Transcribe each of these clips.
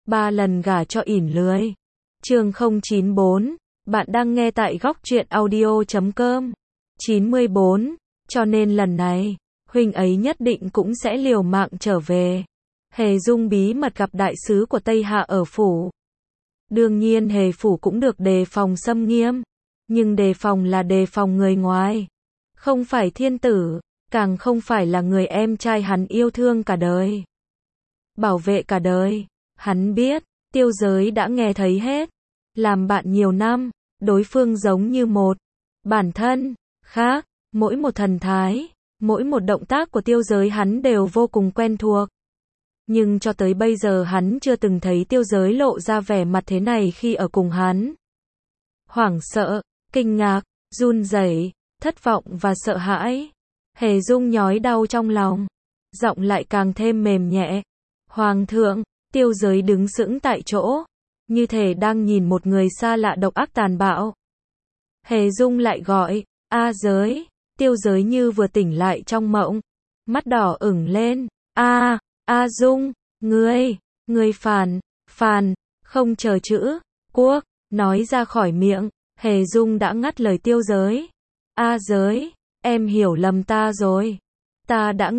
3 lần gả cho ỉn lười. Chương 094, bạn đang nghe tại góc truyện audio.com. 94, cho nên lần này, huynh ấy nhất định cũng sẽ liều mạng trở về. Hề Dung bí mật gặp đại sứ của Tây Hạ ở phủ. Đương nhiên Hề phủ cũng được đề phòng xâm nghiêm, nhưng đề phòng là đề phòng người ngoài, không phải thiên tử, càng không phải là người em trai hắn yêu thương cả đời, bảo vệ cả đời. Hắn biết, Tiêu Giới đã nghe thấy hết. Làm bạn nhiều năm, đối phương giống như một bản thân khác, mỗi một thần thái, mỗi một động tác của Tiêu Giới hắn đều vô cùng quen thuộc. Nhưng cho tới bây giờ hắn chưa từng thấy Tiêu Giới lộ ra vẻ mặt thế này khi ở cùng hắn. Hoảng sợ, kinh ngạc, run rẩy, thất vọng và sợ hãi. Hề Dung nhói đau trong lòng, giọng lại càng thêm mềm nhẹ. Hoàng thượng, Tiêu Giới đứng sững tại chỗ, như thể đang nhìn một người xa lạ độc ác tàn bạo. Hề Dung lại gọi, A Giới. Tiêu Giới như vừa tỉnh lại trong mộng, mắt đỏ ửng lên. A Dung, ngươi phản, không chờ chữ quốc nói ra khỏi miệng, Hề Dung đã ngắt lời Tiêu Giới. A Giới, em hiểu lầm ta rồi. Ta đã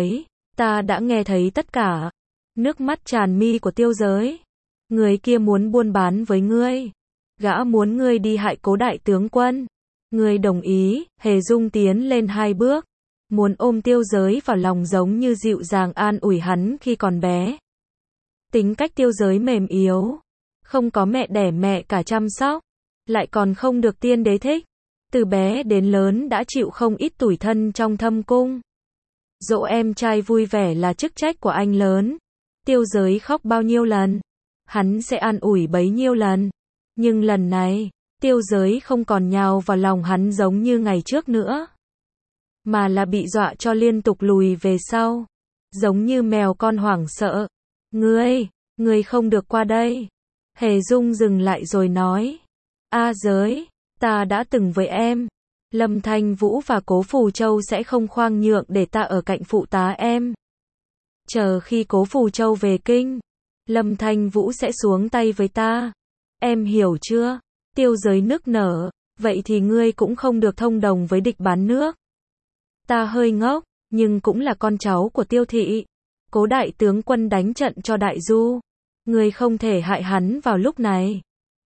nghe thấy tất cả. Nước mắt tràn mi của Tiêu Giới. Người kia muốn buôn bán với ngươi. Gã muốn ngươi đi hại Cố đại tướng quân. Ngươi đồng ý. Hề Dung tiến lên 2 bước, muốn ôm Tiêu Giới vào lòng giống như dịu dàng an ủi hắn khi còn bé. Tính cách Tiêu Giới mềm yếu, không có mẹ đẻ mẹ cả chăm sóc, lại còn không được tiên đế thích. Từ bé đến lớn đã chịu không ít tủi thân trong thâm cung. Dỗ em trai vui vẻ là chức trách của anh lớn. Tiêu Giới khóc bao nhiêu lần, hắn sẽ an ủi bấy nhiêu lần. Nhưng lần này, Tiêu Giới không còn nhào vào lòng hắn giống như ngày trước nữa, mà là bị dọa cho liên tục lùi về sau, giống như mèo con hoảng sợ. Ngươi không được qua đây. Hề Dung dừng lại rồi nói. A Giới, ta đã từng với em. Lâm Thanh Vũ và Cố Phù Châu sẽ không khoan nhượng để ta ở cạnh phụ tá em. Chờ khi Cố Phù Châu về kinh, Lâm Thanh Vũ sẽ xuống tay với ta. Em hiểu chưa? Tiêu Giới nức nở. Vậy thì ngươi cũng không được thông đồng với địch bán nước. Ta hơi ngốc, nhưng cũng là con cháu của Tiêu thị. Cố đại tướng quân đánh trận cho Đại Du. Ngươi không thể hại hắn vào lúc này.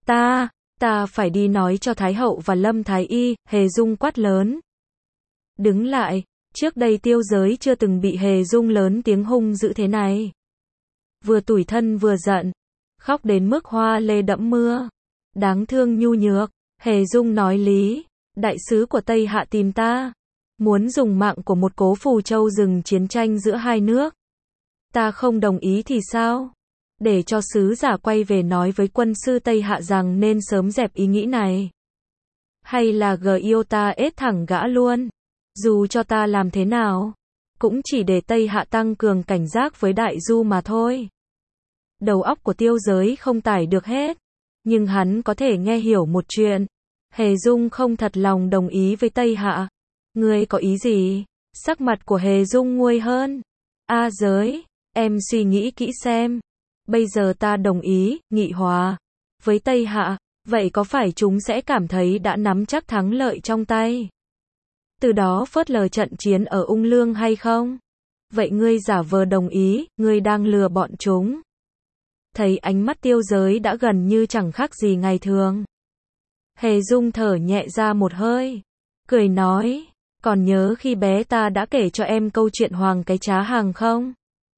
Ta phải đi nói cho Thái hậu và Lâm Thái y. Hề Dung quát lớn. Đứng lại, trước đây Tiêu Giới chưa từng bị Hề Dung lớn tiếng hung dữ thế này. Vừa tủi thân vừa giận, khóc đến mức hoa lê đẫm mưa. Đáng thương nhu nhược. Hề Dung nói lý. Đại sứ của Tây Hạ tìm ta, muốn dùng mạng của một Cố Phù Châu dừng chiến tranh giữa hai nước. Ta không đồng ý thì sao? Để cho sứ giả quay về nói với quân sư Tây Hạ rằng nên sớm dẹp ý nghĩ này. Hay là yêu ta ết thẳng gã luôn. Dù cho ta làm thế nào, cũng chỉ để Tây Hạ tăng cường cảnh giác với Đại Du mà thôi. Đầu óc của Tiêu Giới không tải được hết, nhưng hắn có thể nghe hiểu một chuyện. Hề Dung không thật lòng đồng ý với Tây Hạ. Ngươi có ý gì? Sắc mặt của Hề Dung nguôi hơn. A Giới, em suy nghĩ kỹ xem. Bây giờ ta đồng ý, nghị hòa với Tây Hạ, vậy có phải chúng sẽ cảm thấy đã nắm chắc thắng lợi trong tay, từ đó phớt lờ trận chiến ở Ung Lương hay không? Vậy ngươi giả vờ đồng ý, ngươi đang lừa bọn chúng. Thấy ánh mắt Tiêu Giới đã gần như chẳng khác gì ngày thường. Hề Dung thở nhẹ ra một hơi, cười nói, còn nhớ khi bé ta đã kể cho em câu chuyện Hoàng cái trá hàng không?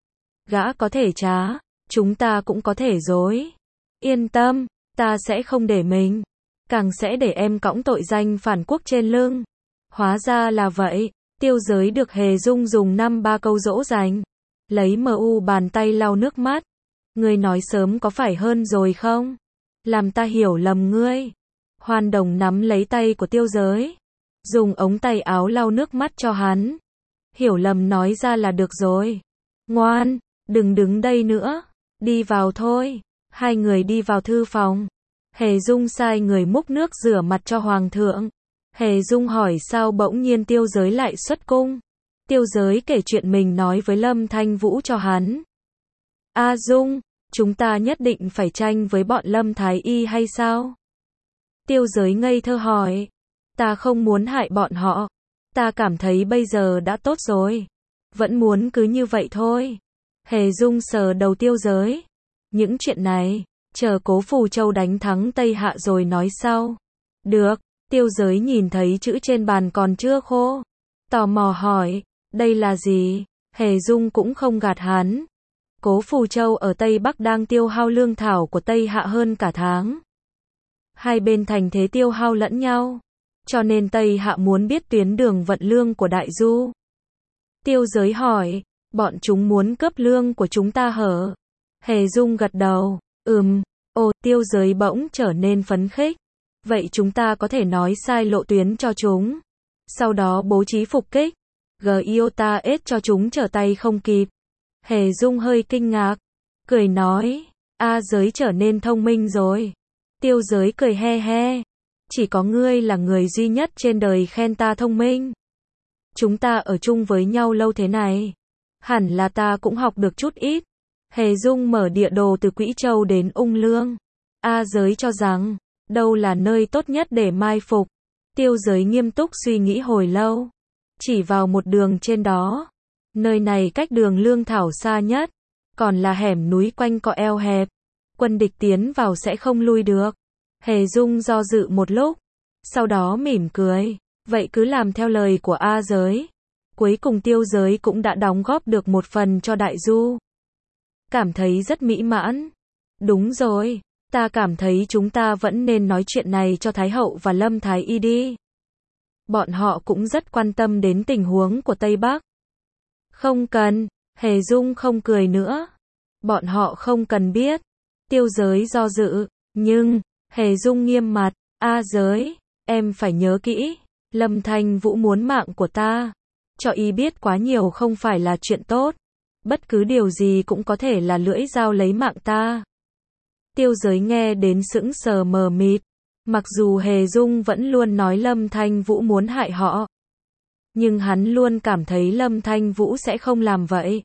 Gã có thể trá, chúng ta cũng có thể dối. Yên tâm, ta sẽ không để mình, càng sẽ để em cõng tội danh phản quốc trên lưng. Hóa ra là vậy. Tiêu Giới được Hề Dung dùng 5-3 câu dỗ dành, lấy bàn tay lau nước mắt. Ngươi nói sớm có phải hơn rồi không? Làm ta hiểu lầm ngươi. Hoan Đồng nắm lấy tay của Tiêu Giới, dùng ống tay áo lau nước mắt cho hắn. Hiểu lầm nói ra là được rồi. Ngoan, đừng đứng đây nữa, đi vào thôi. Hai người đi vào thư phòng. Hề Dung sai người múc nước rửa mặt cho Hoàng thượng. Hề Dung hỏi sao bỗng nhiên Tiêu Giới lại xuất cung. Tiêu Giới kể chuyện mình nói với Lâm Thanh Vũ cho hắn. A Dung, Chúng ta nhất định phải tranh với bọn Lâm Thái Y hay sao? Tiêu Giới ngây thơ hỏi. Ta không muốn hại bọn họ. Ta cảm thấy bây giờ đã tốt rồi. Vẫn muốn cứ như vậy thôi. Hề Dung sờ đầu Tiêu Giới. Những chuyện này, chờ Cố Phù Châu đánh thắng Tây Hạ rồi nói sau. Được, Tiêu Giới nhìn thấy chữ trên bàn còn chưa khô. Tò mò hỏi, đây là gì? Hề Dung cũng không gạt hắn. Cố Phù Châu ở Tây Bắc đang tiêu hao lương thảo của Tây Hạ hơn cả tháng. Hai bên thành thế tiêu hao lẫn nhau. Cho nên Tây Hạ muốn biết tuyến đường vận lương của Đại Du. Tiêu Giới hỏi, bọn chúng muốn cướp lương của chúng ta hả? Hề Dung gật đầu, Tiêu Giới bỗng trở nên phấn khích. Vậy chúng ta có thể nói sai lộ tuyến cho chúng. Sau đó bố trí phục kích. Giota S cho chúng trở tay không kịp. Hề Dung hơi kinh ngạc. Cười nói, Giới trở nên thông minh rồi. Tiêu Giới cười he he. Chỉ có ngươi là người duy nhất trên đời khen ta thông minh. Chúng ta ở chung với nhau lâu thế này. Hẳn là ta cũng học được chút ít. Hề Dung mở địa đồ từ Quỹ Châu đến Ung Lương. Giới cho rằng, đâu là nơi tốt nhất để mai phục. Tiêu Giới nghiêm túc suy nghĩ hồi lâu. Chỉ vào một đường trên đó. Nơi này cách đường lương thảo xa nhất. Còn là hẻm núi quanh co eo hẹp. Quân địch tiến vào sẽ không lui được. Hề Dung do dự một lúc. Sau đó mỉm cười. Vậy cứ làm theo lời của Giới. Cuối cùng Tiêu Giới cũng đã đóng góp được một phần cho Đại Du. Cảm thấy rất mỹ mãn. Đúng rồi. Ta cảm thấy chúng ta vẫn nên nói chuyện này cho Thái Hậu và Lâm Thái Y đi. Bọn họ cũng rất quan tâm đến tình huống của Tây Bắc. Không cần. Hề Dung không cười nữa. Bọn họ không cần biết. Tiêu Giới do dự. Nhưng, Hề Dung nghiêm mặt. Giới, em phải nhớ kỹ. Lâm Thanh Vũ muốn mạng của ta. Cho y biết quá nhiều không phải là chuyện tốt. Bất cứ điều gì cũng có thể là lưỡi dao lấy mạng ta. Tiêu Giới nghe đến sững sờ mờ mịt. Mặc dù Hề Dung vẫn luôn nói Lâm Thanh Vũ muốn hại họ. Nhưng hắn luôn cảm thấy Lâm Thanh Vũ sẽ không làm vậy.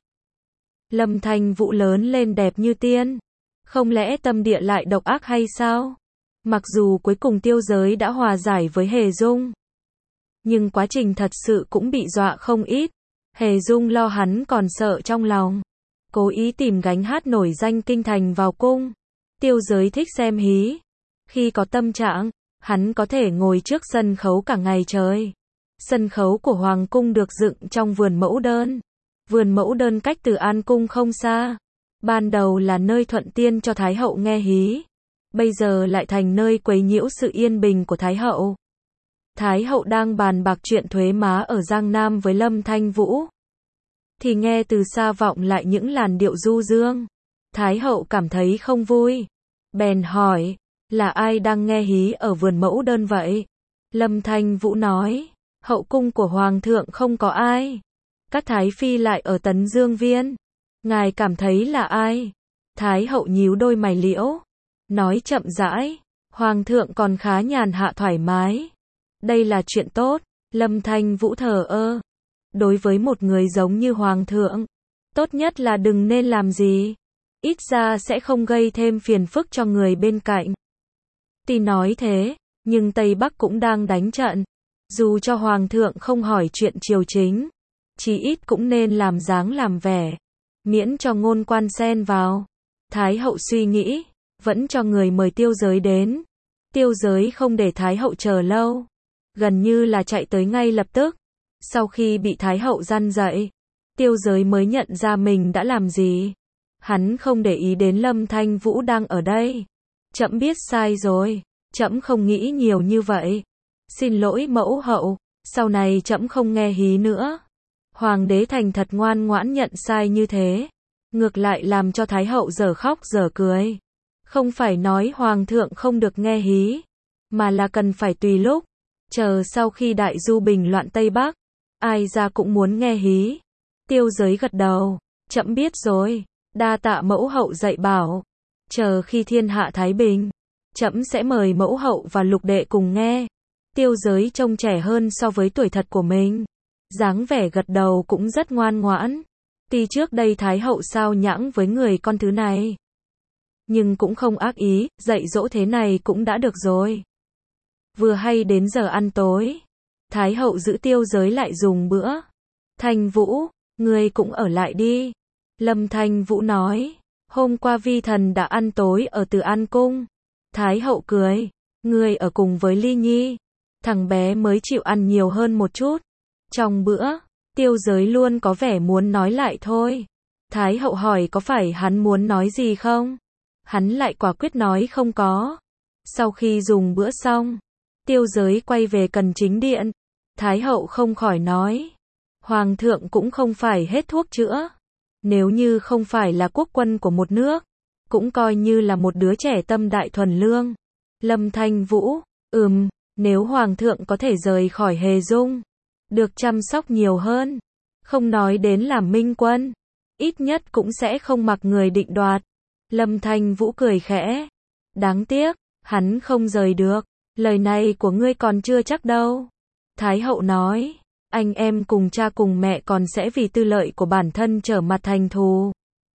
Lâm Thanh Vũ lớn lên đẹp như tiên. Không lẽ tâm địa lại độc ác hay sao? Mặc dù cuối cùng Tiêu Giới đã hòa giải với Hề Dung. Nhưng quá trình thật sự cũng bị dọa không ít. Hề Dung lo hắn còn sợ trong lòng. Cố ý tìm gánh hát nổi danh kinh thành vào cung. Tiêu Giới thích xem hí. Khi có tâm trạng, hắn có thể ngồi trước sân khấu cả ngày trời. Sân khấu của Hoàng cung được dựng trong vườn Mẫu Đơn. Vườn Mẫu Đơn cách Từ An cung không xa. Ban đầu là nơi thuận tiên cho Thái Hậu nghe hí. Bây giờ lại thành nơi quấy nhiễu sự yên bình của Thái Hậu. Thái Hậu đang bàn bạc chuyện thuế má ở Giang Nam với Lâm Thanh Vũ. Thì nghe từ xa vọng lại những làn điệu du dương. Thái Hậu cảm thấy không vui. Bèn hỏi, là ai đang nghe hí ở vườn Mẫu Đơn vậy? Lâm Thanh Vũ nói, hậu cung của Hoàng thượng không có ai. Các Thái Phi lại ở Tấn Dương Viên. Ngài cảm thấy là ai? Thái Hậu nhíu đôi mày liễu. Nói chậm rãi, Hoàng thượng còn khá nhàn hạ thoải mái. Đây là chuyện tốt. Lâm Thanh Vũ thờ ơ. Đối với một người giống như Hoàng thượng, tốt nhất là đừng nên làm gì. Ít ra sẽ không gây thêm phiền phức cho người bên cạnh. Tuy nói thế, nhưng Tây Bắc cũng đang đánh trận. Dù cho Hoàng thượng không hỏi chuyện triều chính, chí ít cũng nên làm dáng làm vẻ, miễn cho ngôn quan xen vào. Thái Hậu suy nghĩ, vẫn cho người mời Tiêu Giới đến. Tiêu Giới không để Thái Hậu chờ lâu, gần như là chạy tới ngay lập tức. Sau khi bị Thái Hậu răn dạy, Tiêu Giới mới nhận ra mình đã làm gì. Hắn không để ý đến Lâm Thanh Vũ đang ở đây. Trẫm biết sai rồi, trẫm không nghĩ nhiều như vậy. Xin lỗi mẫu hậu, sau này trẫm không nghe hí nữa. Hoàng đế thành thật ngoan ngoãn nhận sai như thế, ngược lại làm cho Thái Hậu dở khóc dở cười. Không phải nói Hoàng thượng không được nghe hí, mà là cần phải tùy lúc. Chờ sau khi Đại Du bình loạn Tây Bắc, ai ra cũng muốn nghe hí. Tiêu Giới gật đầu, trẫm biết rồi, đa tạ mẫu hậu dạy bảo. Chờ khi thiên hạ thái bình, trẫm sẽ mời mẫu hậu và lục đệ cùng nghe. Tiêu Giới trông trẻ hơn so với tuổi thật của mình. Dáng vẻ gật đầu cũng rất ngoan ngoãn. Tuy trước đây Thái Hậu sao nhãng với người con thứ này. nhưng cũng không ác ý, dạy dỗ thế này cũng đã được rồi. Vừa hay đến giờ ăn tối, Thái hậu giữ Tiêu Giới lại dùng bữa. Thanh Vũ, ngươi cũng ở lại đi. Lâm Thanh Vũ nói, hôm qua vi thần đã ăn tối ở Từ An Cung. Thái hậu cười, ngươi ở cùng với Ly Nhi. Thằng bé mới chịu ăn nhiều hơn một chút. Trong bữa, Tiêu Giới luôn có vẻ muốn nói lại thôi. Thái hậu hỏi có phải hắn muốn nói gì không? Hắn lại quả quyết nói không có. Sau khi dùng bữa xong, Tiêu Giới quay về Cần Chính Điện. Thái hậu không khỏi nói, Hoàng thượng cũng không phải hết thuốc chữa. Nếu như không phải là quốc quân của một nước, cũng coi như là một đứa trẻ tâm đại thuần lương. Lâm Thanh Vũ, nếu Hoàng thượng có thể rời khỏi Hề Dung, được chăm sóc nhiều hơn, không nói đến làm minh quân, ít nhất cũng sẽ không mặc người định đoạt. Lâm Thanh Vũ cười khẽ, đáng tiếc, hắn không rời được, lời này của ngươi còn chưa chắc đâu. Thái hậu nói, anh em cùng cha cùng mẹ còn sẽ vì tư lợi của bản thân trở mặt thành thù.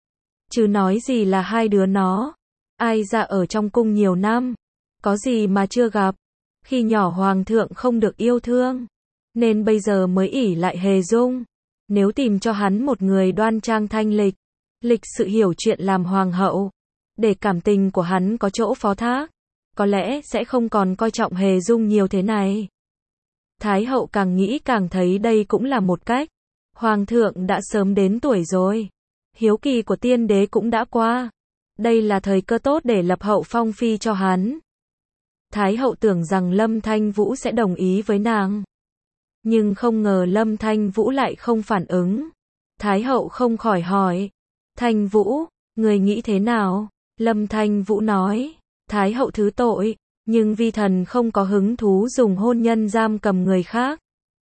Chứ nói gì là hai đứa nó, ai ra ở trong cung nhiều năm, có gì mà chưa gặp. Khi nhỏ Hoàng thượng không được yêu thương, nên bây giờ mới ỷ lại Hề Dung. Nếu tìm cho hắn một người đoan trang thanh lịch, lịch sự hiểu chuyện làm hoàng hậu, để cảm tình của hắn có chỗ phó thác, có lẽ sẽ không còn coi trọng Hề Dung nhiều thế này. Thái hậu càng nghĩ càng thấy đây cũng là một cách. Hoàng thượng đã sớm đến tuổi rồi. Hiếu kỳ của tiên đế cũng đã qua. Đây là thời cơ tốt để lập hậu phong phi cho hắn. Thái hậu tưởng rằng Lâm Thanh Vũ sẽ đồng ý với nàng. Nhưng không ngờ Lâm Thanh Vũ lại không phản ứng. Thái hậu không khỏi hỏi, Thanh Vũ, người nghĩ thế nào? Lâm Thanh Vũ nói, Thái hậu thứ tội, nhưng vi thần không có hứng thú dùng hôn nhân giam cầm người khác.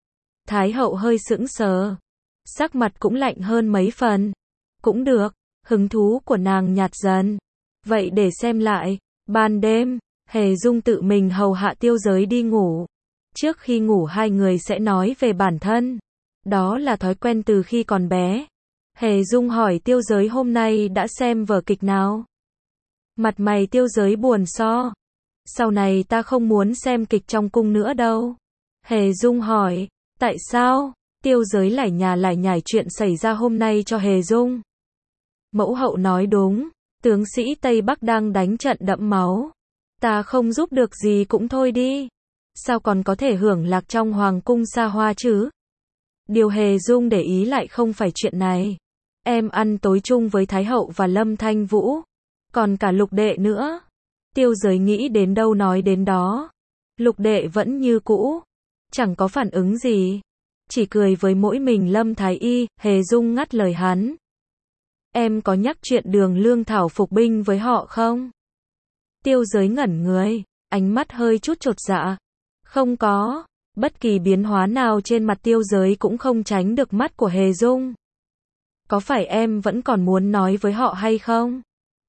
Thái hậu hơi sững sờ, sắc mặt cũng lạnh hơn mấy phần. Cũng được, hứng thú của nàng nhạt dần. Vậy để xem lại, ban đêm, Hề Dung tự mình hầu hạ Tiêu Giới đi ngủ. Trước khi ngủ hai người sẽ nói về bản thân. Đó là thói quen từ khi còn bé. Hề Dung hỏi Tiêu Giới hôm nay đã xem vở kịch nào? Mặt mày Tiêu Giới buồn so. Sau này ta không muốn xem kịch trong cung nữa đâu. Hề Dung hỏi, tại sao? Tiêu Giới lải nhải chuyện xảy ra hôm nay cho Hề Dung. Mẫu hậu nói đúng, tướng sĩ Tây Bắc đang đánh trận đẫm máu. Ta không giúp được gì cũng thôi đi. Sao còn có thể hưởng lạc trong hoàng cung xa hoa chứ? Điều Hề Dung để ý lại không phải chuyện này. Em ăn tối chung với Thái hậu và Lâm Thanh Vũ. Còn cả Lục đệ nữa. Tiêu Giới nghĩ đến đâu nói đến đó. Lục đệ vẫn như cũ. Chẳng có phản ứng gì. Chỉ cười với mỗi mình Lâm Thái Y. Hề Dung ngắt lời hắn. Em có nhắc chuyện Đường Lương Thảo phục binh với họ không? Tiêu Giới ngẩn người. Ánh mắt hơi chút chột dạ. Không có. Bất kỳ biến hóa nào trên mặt Tiêu Giới cũng không tránh được mắt của Hề Dung. Có phải em vẫn còn muốn nói với họ hay không?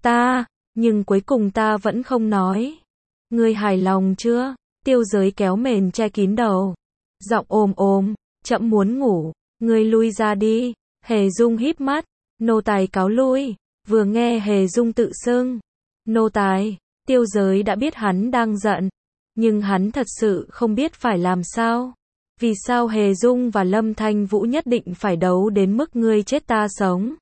Nhưng cuối cùng ta vẫn không nói. Ngươi hài lòng chưa? Tiêu Giới kéo mền che kín đầu. Giọng ồm, trẫm muốn ngủ, ngươi lui ra đi. Hề Dung híp mắt, nô tài cáo lui. Vừa nghe Hề Dung tự xưng nô tài, Tiêu Giới đã biết hắn đang giận. Nhưng hắn thật sự không biết phải làm sao. Vì sao Hề Dung và Lâm Thanh Vũ nhất định phải đấu đến mức ngươi chết ta sống?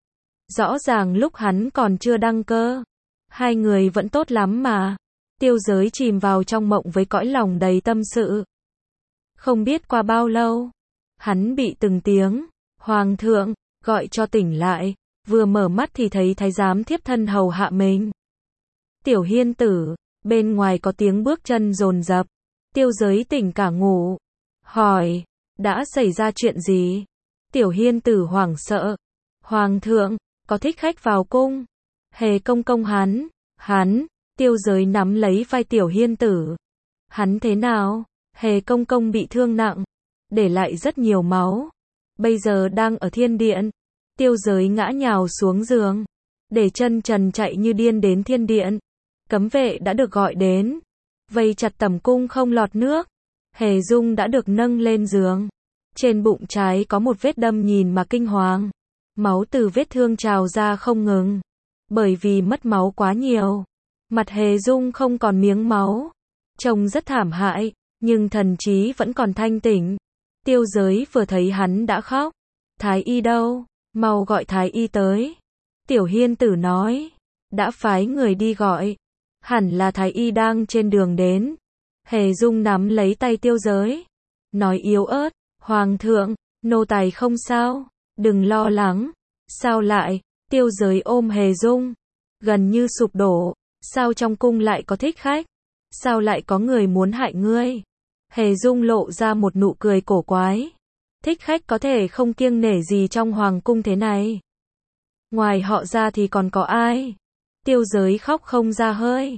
Rõ ràng lúc hắn còn chưa đăng cơ, hai người vẫn tốt lắm mà. Tiêu Giới chìm vào trong mộng với cõi lòng đầy tâm sự. Không biết qua bao lâu, hắn bị từng tiếng Hoàng thượng gọi cho tỉnh lại. Vừa mở mắt thì thấy thái giám thiếp thân hầu hạ mình. Tiểu Hiên tử. Bên ngoài có tiếng bước chân dồn dập. Tiêu Giới tỉnh cả ngủ. Hỏi, đã xảy ra chuyện gì? Tiểu Hiên tử hoảng sợ. Hoàng thượng, có thích khách vào cung. Hề công công hắn. Tiêu Giới nắm lấy vai Tiểu Hiên tử. Hắn thế nào? Hề công công bị thương nặng, để lại rất nhiều máu. Bây giờ đang ở thiên điện. Tiêu Giới ngã nhào xuống giường, để chân trần chạy như điên đến thiên điện. Cấm vệ đã được gọi đến, vây chặt tẩm cung không lọt nước. Hề Dung đã được nâng lên giường. Trên bụng trái có một vết đâm nhìn mà kinh hoàng. Máu từ vết thương trào ra không ngừng. Bởi vì mất máu quá nhiều, mặt Hề Dung không còn miếng máu, trông rất thảm hại, nhưng thần trí vẫn còn thanh tỉnh. Tiêu Giới vừa thấy hắn đã khóc. Thái y đâu? Mau gọi Thái y tới. Tiểu Hiên Tử nói. Đã phái người đi gọi. Hẳn là Thái y đang trên đường đến. Hề Dung nắm lấy tay Tiêu Giới, nói yếu ớt, Hoàng thượng, nô tài không sao, đừng lo lắng. Sao lại? Tiêu Giới ôm Hề Dung, gần như sụp đổ. Sao trong cung lại có thích khách? Sao lại có người muốn hại ngươi? Hề Dung lộ ra một nụ cười cổ quái. Thích khách có thể không kiêng nể gì trong hoàng cung thế này. Ngoài họ ra thì còn có ai? Tiêu Giới khóc không ra hơi.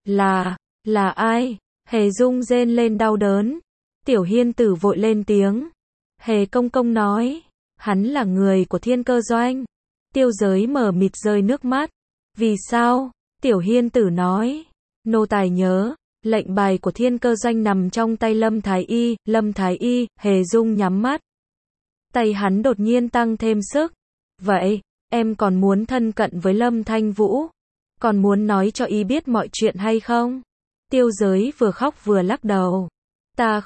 Là ai? Hề Dung rên lên đau đớn. Tiểu Hiên Tử vội lên tiếng. Hề công công nói, hắn là người của Thiên Cơ Doanh. Tiêu Giới mờ mịt rơi nước mắt. Vì sao? Tiểu Hiên Tử nói, nô tài nhớ, lệnh bài của Thiên Cơ Doanh nằm trong tay Lâm Thái Y. Lâm Thái Y. Hề Dung nhắm mắt. Tay hắn đột nhiên tăng thêm sức. Vậy, em còn muốn thân cận với Lâm Thanh Vũ? Còn muốn nói cho y biết mọi chuyện hay không? Tiêu Giới vừa khóc vừa lắc đầu. Ta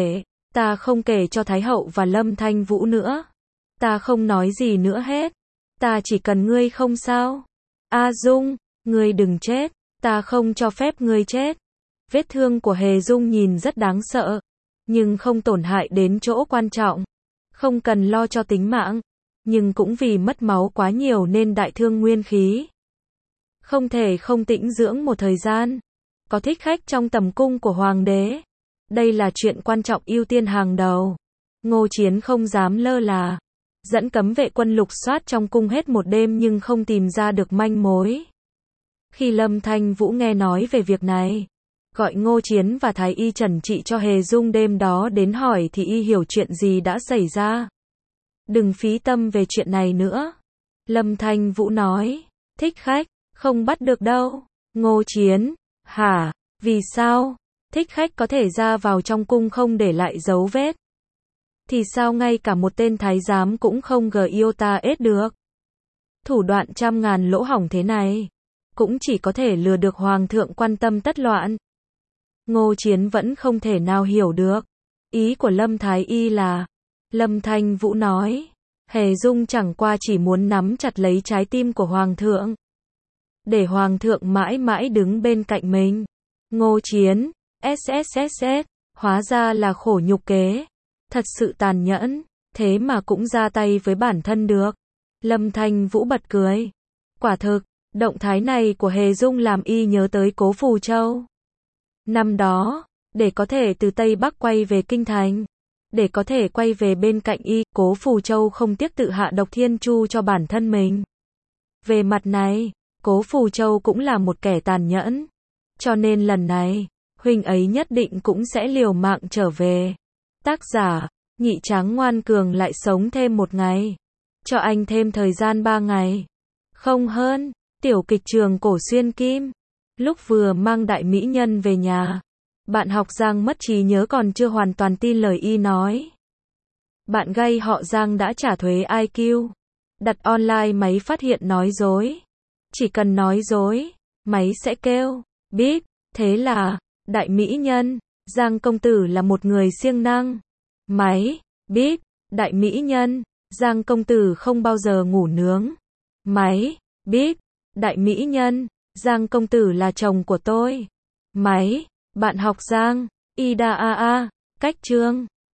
không kể cho Thái Hậu và Lâm Thanh Vũ nữa. Ta không nói gì nữa hết. Ta chỉ cần ngươi không sao. A Dung, ngươi đừng chết. Ta không cho phép ngươi chết. Vết thương của Hề Dung nhìn rất đáng sợ, nhưng không tổn hại đến chỗ quan trọng. Không cần lo cho tính mạng, nhưng cũng vì mất máu quá nhiều nên đại thương nguyên khí. Không thể không tĩnh dưỡng một thời gian. Có thích khách trong tầm cung của hoàng đế. Đây là chuyện quan trọng ưu tiên hàng đầu. Ngô Chiến không dám lơ là. Dẫn cấm vệ quân lục soát trong cung hết một đêm nhưng không tìm ra được manh mối. Khi Lâm Thanh Vũ nghe nói về việc này, gọi Ngô Chiến và Thái y trần trị cho Hề Dung đêm đó đến hỏi thì y hiểu chuyện gì đã xảy ra. Đừng phí tâm về chuyện này nữa. Lâm Thanh Vũ nói, thích khách, không bắt được đâu. Ngô Chiến, hả? Vì sao? Thích khách có thể ra vào trong cung không để lại dấu vết. Thì sao ngay cả một tên thái giám cũng không GIOTA được? Thủ đoạn trăm ngàn lỗ hổng thế này, cũng chỉ có thể lừa được hoàng thượng quan tâm tất loạn. Ngô Chiến vẫn không thể nào hiểu được. Ý của Lâm Thái Y là, Lâm Thanh Vũ nói, Hề Dung chẳng qua chỉ muốn nắm chặt lấy trái tim của hoàng thượng, để hoàng thượng mãi mãi đứng bên cạnh mình. Ngô Chiến, SSSS, hóa ra là khổ nhục kế. Thật sự tàn nhẫn, thế mà cũng ra tay với bản thân được. Lâm Thanh Vũ bật cười. Quả thực, động thái này của Hề Dung làm y nhớ tới Cố Phù Châu. Năm đó, để có thể từ Tây Bắc quay về Kinh Thành, để có thể quay về bên cạnh y, Cố Phù Châu không tiếc tự hạ độc thiên chu cho bản thân mình. Về mặt này, Cố Phù Châu cũng là một kẻ tàn nhẫn. Cho nên lần này, huynh ấy nhất định cũng sẽ liều mạng trở về. Tác giả, Nhị Tráng Ngoan Cường lại sống thêm một ngày. Cho anh thêm thời gian 3 ngày. Không hơn, tiểu kịch trường Cổ Xuyên Kim. Lúc vừa mang đại mỹ nhân về nhà, bạn học Giang mất trí nhớ còn chưa hoàn toàn tin lời y nói. Bạn gay họ Giang đã trả thuế IQ. Đặt online máy phát hiện nói dối. Chỉ cần nói dối, máy sẽ kêu bíp. Thế là, đại mỹ nhân, Giang công tử là một người siêng năng. Máy, bíp, đại mỹ nhân, Giang công tử không bao giờ ngủ nướng. Máy, bíp, đại mỹ nhân, Giang công tử là chồng của tôi. Máy, bạn học Giang, Ida a a, cách chương.